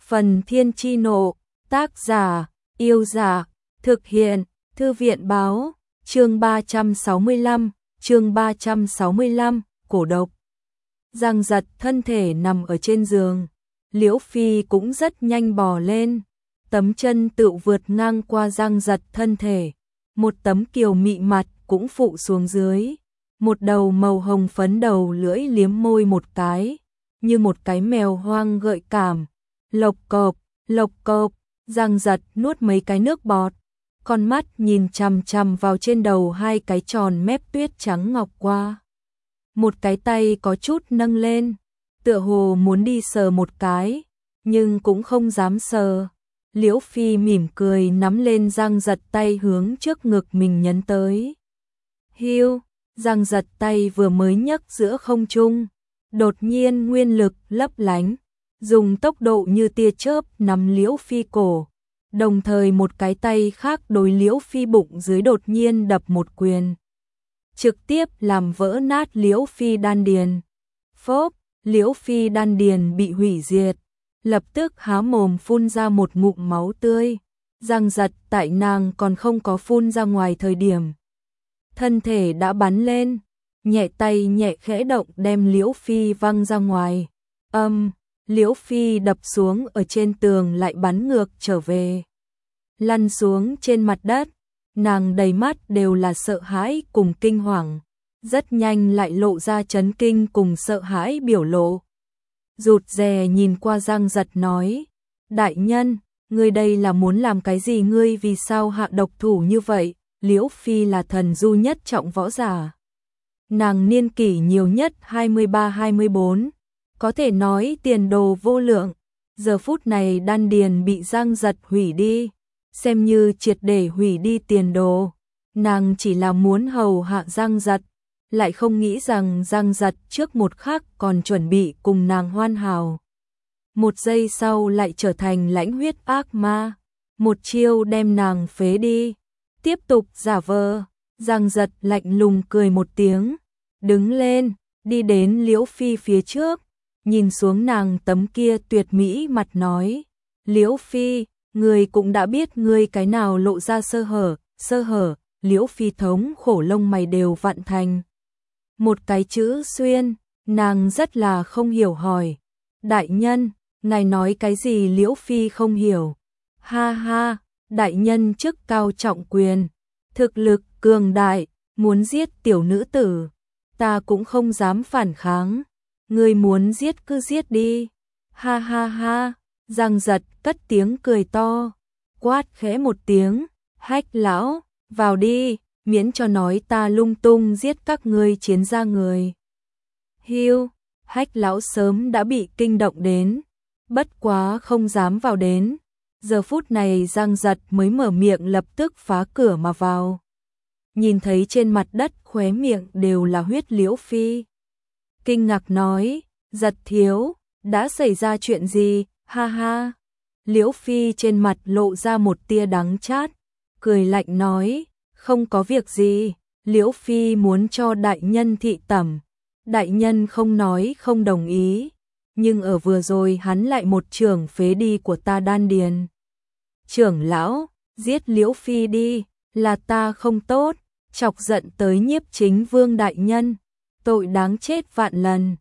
Phần Thiên Chi Nộ, tác giả, Yêu Giả, thực hiện, Thư viện Báo, chương 365, cổ độc. Giang Giật thân thể nằm ở trên giường, Liễu Phi cũng rất nhanh bò lên, tấm chân tự vượt ngang qua Giang Giật thân thể, một tấm kiều mị mặt cũng phụ xuống dưới, một đầu màu hồng phấn đầu lưỡi liếm môi một cái, như một cái mèo hoang gợi cảm. Lộc cộp, Giang Giật nuốt mấy cái nước bọt, con mắt nhìn chằm chằm vào trên đầu hai cái tròn mép tuyết trắng ngọc qua. Một cái tay có chút nâng lên, tựa hồ muốn đi sờ một cái, nhưng cũng không dám sờ. Liễu Phi mỉm cười nắm lên Giang Giật tay hướng trước ngực mình nhấn tới. Hiu, Giang Giật tay vừa mới nhấc giữa không trung, đột nhiên nguyên lực lấp lánh, dùng tốc độ như tia chớp nắm Liễu Phi cổ, đồng thời một cái tay khác đối Liễu Phi bụng dưới đột nhiên đập một quyền, trực tiếp làm vỡ nát Liễu Phi đan điền. Phốp, Liễu Phi đan điền bị hủy diệt, lập tức há mồm phun ra một ngụm máu tươi. Giang Giật tại nàng còn không có phun ra ngoài thời điểm, thân thể đã bắn lên, nhẹ tay nhẹ khẽ động đem Liễu Phi văng ra ngoài. Liễu Phi đập xuống ở trên tường lại bắn ngược trở về, lăn xuống trên mặt đất, nàng đầy mắt đều là sợ hãi cùng kinh hoàng, rất nhanh lại lộ ra chấn kinh cùng sợ hãi biểu lộ. Rụt rè nhìn qua Giang Giật nói, đại nhân, ngươi đây là muốn làm cái gì, ngươi vì sao hạ độc thủ như vậy? Liễu Phi là thần du nhất trọng võ giả, nàng niên kỷ nhiều nhất 23-24, có thể nói tiền đồ vô lượng, giờ phút này đan điền bị Giang Giật hủy đi, xem như triệt để hủy đi tiền đồ. Nàng chỉ là muốn hầu hạ Giang Giật, lại không nghĩ rằng Giang Giật trước một khắc còn chuẩn bị cùng nàng hoàn hảo, một giây sau lại trở thành lãnh huyết ác ma, một chiêu đem nàng phế đi. Tiếp tục giả vờ. Giang Giật lạnh lùng cười một tiếng, đứng lên, đi đến Liễu Phi phía trước, nhìn xuống nàng tấm kia tuyệt mỹ mặt nói, Liễu Phi, ngươi cũng đã biết ngươi cái nào lộ ra sơ hở. Liễu Phi thống khổ lông mày đều vặn thành một cái chữ xuyên, nàng rất là không hiểu hỏi, đại nhân, ngài nói cái gì? Liễu Phi không hiểu, ha ha, đại nhân chức cao trọng quyền, thực lực cường đại, muốn giết tiểu nữ tử, ta cũng không dám phản kháng, ngươi muốn giết cứ giết đi, ha ha ha. Giang Giật cất tiếng cười to, quát khẽ một tiếng, Hách lão, vào đi, miễn cho nói ta lung tung giết các ngươi chiến gia người. Hiu, Hách lão sớm đã bị kinh động đến, bất quá không dám vào đến. Giờ phút này Giang Giật mới mở miệng lập tức phá cửa mà vào. Nhìn thấy trên mặt đất khóe miệng đều là huyết, Liễu Phi kinh ngạc nói, Giật thiếu, đã xảy ra chuyện gì? Ha ha. Liễu Phi trên mặt lộ ra một tia đắng chát, cười lạnh nói, không có việc gì. Liễu Phi muốn cho đại nhân thị tẩm, đại nhân không nói không đồng ý, nhưng ở vừa rồi hắn lại một chưởng phế đi của ta đan điền. Trưởng lão, giết Liễu Phi đi, là ta không tốt, chọc giận tới Nhiếp Chính Vương đại nhân, tội đáng chết vạn lần.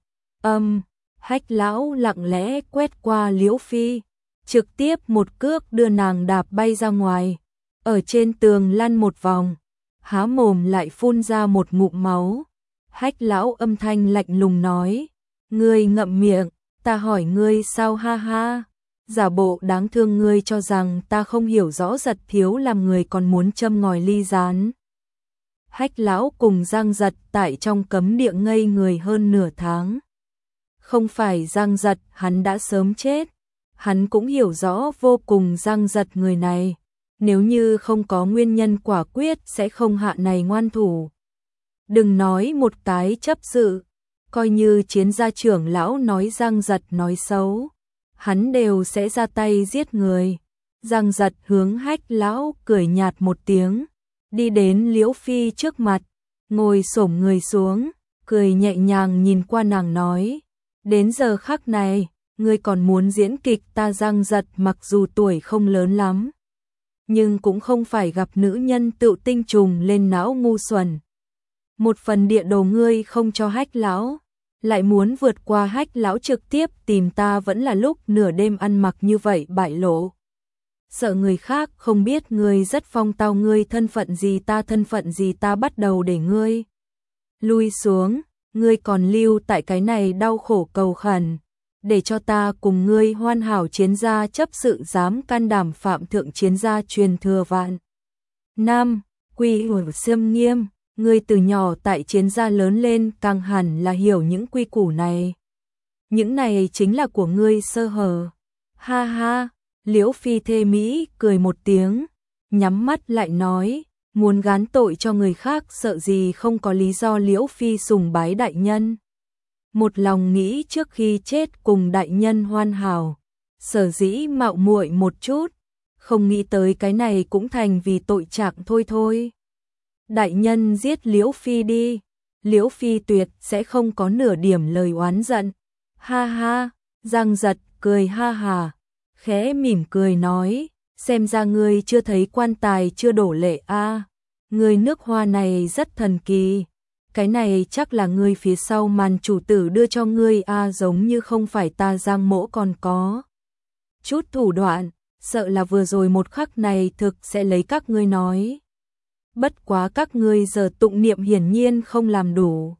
Hách lão lặng lẽ quét qua Liễu Phi, trực tiếp một cước đưa nàng đạp bay ra ngoài, ở trên tường lăn một vòng, há mồm lại phun ra một ngụm máu. Hách lão âm thanh lạnh lùng nói, ngươi ngậm miệng, ta hỏi ngươi sao? Ha ha. Giả bộ đáng thương, ngươi cho rằng ta không hiểu rõ Giật thiếu làm người còn muốn châm ngòi ly gián. Hách lão cùng Giang Giật tại trong cấm địa ngây người hơn nửa tháng. Không phải Giang Giật, hắn đã sớm chết. Hắn cũng hiểu rõ vô cùng Giang Giật người này, nếu như không có nguyên nhân quả quyết sẽ không hạ này ngoan thủ. Đừng nói một cái chấp sự, coi như chiến gia trưởng lão nói Giang Giật nói xấu, hắn đều sẽ ra tay giết người. Giang Giật hướng Hách lão cười nhạt một tiếng, đi đến Liễu Phi trước mặt, ngồi xổm người xuống, cười nhẹ nhàng nhìn qua nàng nói, đến giờ khắc này, ngươi còn muốn diễn kịch? Ta Giang Giật mặc dù tuổi không lớn lắm, nhưng cũng không phải gặp nữ nhân tựu tinh trùng lên não ngu xuẩn. Một phần địa đồ ngươi không cho Hách lão, lại muốn vượt qua Hách lão trực tiếp tìm ta, vẫn là lúc nửa đêm ăn mặc như vậy bại lộ. Sợ người khác không biết ngươi rất phong tao, ngươi thân phận gì ta bắt đầu để ngươi lui xuống, ngươi còn lưu tại cái này đau khổ cầu khẩn, để cho ta cùng ngươi hoàn hảo chiến gia chấp sự, dám can đảm phạm thượng chiến gia truyền thừa vạn năm, quy củ xiêm nghiêm, ngươi từ nhỏ tại chiến gia lớn lên, càng hẳn là hiểu những quy củ này. Những này chính là của ngươi sơ hở. Ha ha, Liễu Phi thê mỹ cười một tiếng, nhắm mắt lại nói, muốn gán tội cho người khác sợ gì không có lý do. Liễu Phi sùng bái đại nhân, một lòng nghĩ trước khi chết cùng đại nhân hoàn hảo, sở dĩ mạo muội một chút, không nghĩ tới cái này cũng thành vì tội trạng thôi. Đại nhân giết Liễu Phi đi, Liễu Phi tuyệt sẽ không có nửa điểm lời oán giận. Ha ha, Giang Giật cười ha hà, khẽ mỉm cười nói, xem ra ngươi chưa thấy quan tài chưa đổ lệ a. Ngươi nước hoa này rất thần kỳ, cái này chắc là ngươi phía sau màn chủ tử đưa cho ngươi a, giống như không phải ta Giang mỗ còn có chút thủ đoạn, sợ là vừa rồi một khắc này thực sẽ lấy các ngươi nói. Bất quá các ngươi giờ tụng niệm hiển nhiên không làm đủ.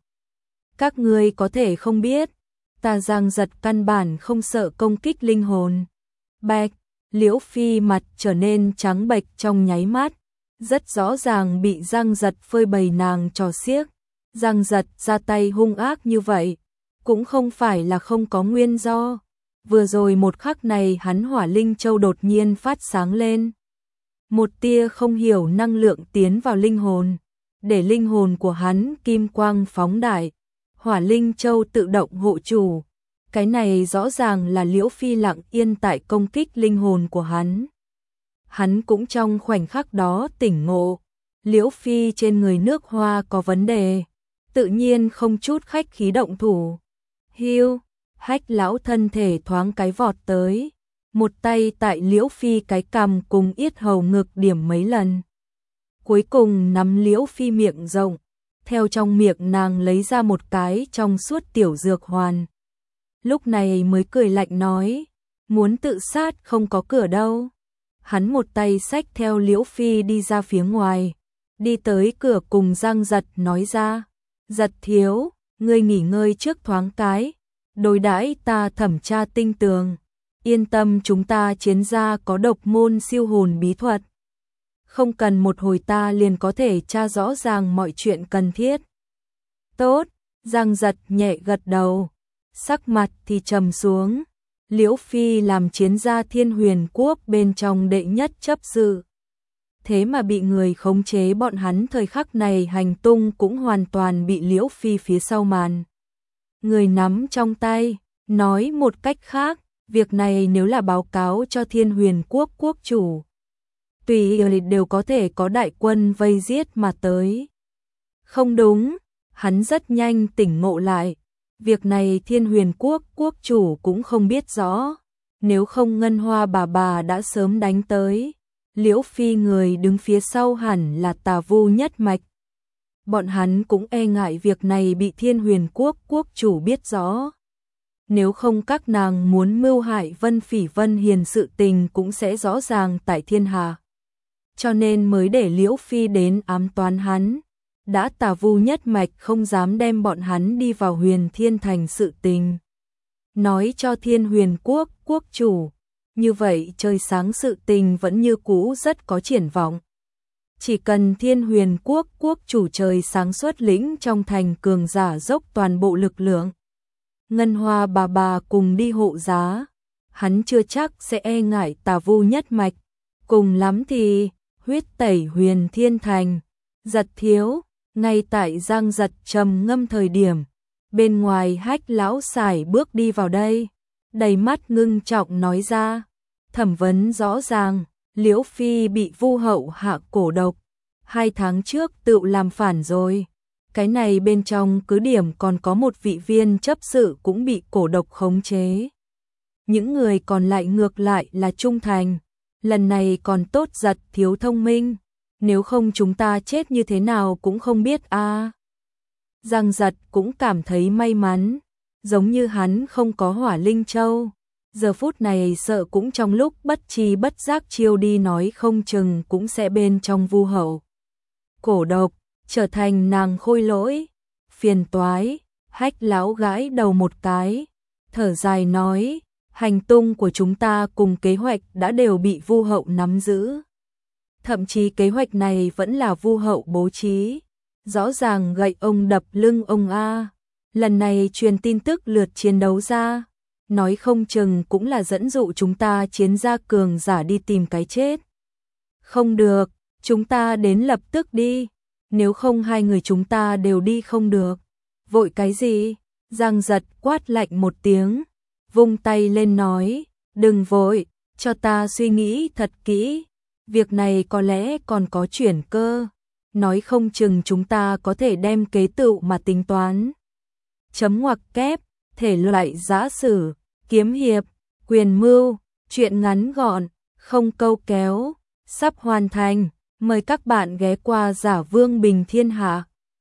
Các ngươi có thể không biết, ta Giang Giật căn bản không sợ công kích linh hồn. Bạch, Liễu Phi mặt trở nên trắng bệch trong nháy mắt, rất rõ ràng bị Giang Giật phơi bày nàng trò xiếc. Giang Giật ra tay hung ác như vậy, cũng không phải là không có nguyên do. Vừa rồi một khắc này hắn Hỏa Linh Châu đột nhiên phát sáng lên. Một tia không hiểu năng lượng tiến vào linh hồn, để linh hồn của hắn kim quang phóng đại. Hỏa Linh Châu tự động hộ chủ. Cái này rõ ràng là Liễu Phi lặng yên tại công kích linh hồn của hắn. Hắn cũng trong khoảnh khắc đó tỉnh ngộ, Liễu Phi trên người nước hoa có vấn đề, tự nhiên không chút khách khí động thủ. Hiu, Hách lão thân thể thoáng cái vọt tới, một tay tại Liễu Phi cái cằm cùng yết hầu ngực điểm mấy lần. Cuối cùng nắm Liễu Phi miệng rộng, theo trong miệng nàng lấy ra một cái trong suốt tiểu dược hoàn. Lúc này mới cười lạnh nói, muốn tự sát không có cửa đâu. Hắn một tay xách theo Liễu Phi đi ra phía ngoài, đi tới cửa cùng Giang Giật nói ra, Giật thiếu, ngươi nghỉ ngơi trước thoáng cái, đối đãi ta thẩm tra tinh tường. Yên tâm, chúng ta chiến gia có độc môn siêu hồn bí thuật, không cần một hồi ta liền có thể tra rõ ràng mọi chuyện cần thiết. Tốt, Giang Giật nhẹ gật đầu, sắc mặt thì trầm xuống. Liễu Phi làm chiến gia Thiên Huyền Quốc bên trong đệ nhất chấp sự, thế mà bị người khống chế, bọn hắn thời khắc này hành tung cũng hoàn toàn bị Liễu Phi phía sau màn người nắm trong tay. Nói một cách khác, việc này nếu là báo cáo cho Thiên Huyền Quốc quốc chủ, tùy đều có thể có đại quân vây giết mà tới. Không đúng, hắn rất nhanh tỉnh ngộ lại, việc này Thiên Huyền Quốc quốc chủ cũng không biết rõ, nếu không Ngân Hoa bà đã sớm đánh tới. Liễu Phi người đứng phía sau hẳn là Tà Vu nhất mạch. Bọn hắn cũng e ngại việc này bị Thiên Huyền Quốc quốc chủ biết rõ. Nếu không các nàng muốn mưu hại Vân Phỉ Vân Hiền sự tình cũng sẽ rõ ràng tại thiên hạ. Cho nên mới để Liễu Phi đến ám toán hắn. Đã Tà Vu nhất mạch không dám đem bọn hắn đi vào Huyền Thiên Thành sự tình nói cho Thiên Huyền Quốc quốc chủ, như vậy trời sáng sự tình vẫn như cũ rất có triển vọng. Chỉ cần Thiên Huyền Quốc quốc chủ trời sáng xuất lĩnh trong thành cường giả dốc toàn bộ lực lượng, Ngân Hoa bà cùng đi hộ giá, hắn chưa chắc sẽ e ngại Tà Vu nhất mạch, cùng lắm thì huyết tẩy Huyền Thiên Thành. Giật thiếu, ngay tại Giang Giật trầm ngâm thời điểm, bên ngoài Hách lão xài bước đi vào đây, đầy mắt ngưng trọng nói ra, thẩm vấn rõ ràng, Liễu Phi bị Vu hậu hạ cổ độc, 2 tháng trước tự làm phản rồi. Cái này bên trong cứ điểm còn có một vị viên chấp sự cũng bị cổ độc khống chế. những người còn lại ngược lại là trung thành. Lần này còn tốt Giật thiếu thông minh, nếu không chúng ta chết như thế nào cũng không biết a. Giang Giật cũng cảm thấy may mắn, giống như hắn không có Hỏa Linh Châu, giờ phút này sợ cũng trong lúc bất tri bất giác chiêu đi nói không chừng cũng sẽ bên trong vu hậu. Cổ độc, trở thành nàng khôi lỗi, phiền toái, Hách lão gãi đầu một cái, thở dài nói, hành tung của chúng ta cùng kế hoạch đã đều bị vu hậu nắm giữ. Thậm chí kế hoạch này vẫn là vu hậu bố trí, rõ ràng gậy ông đập lưng ông a. Lần này truyền tin tức lượt chiến đấu ra, nói không chừng cũng là dẫn dụ chúng ta chiến gia cường giả đi tìm cái chết. Không được, chúng ta đến lập tức đi, nếu không hai người chúng ta đều đi không được. Vội cái gì? Giang Giật quát lạnh một tiếng, vung tay lên nói, đừng vội, cho ta suy nghĩ thật kỹ, việc này có lẽ còn có chuyển cơ, nói không chừng chúng ta có thể đem kế tựu mà tính toán. Chấm ngoặc kép, thể loại giã sử, kiếm hiệp, quyền mưu, truyện ngắn gọn, không câu kéo, sắp hoàn thành, mời các bạn ghé qua Giả Vương Bình Thiên Hạ.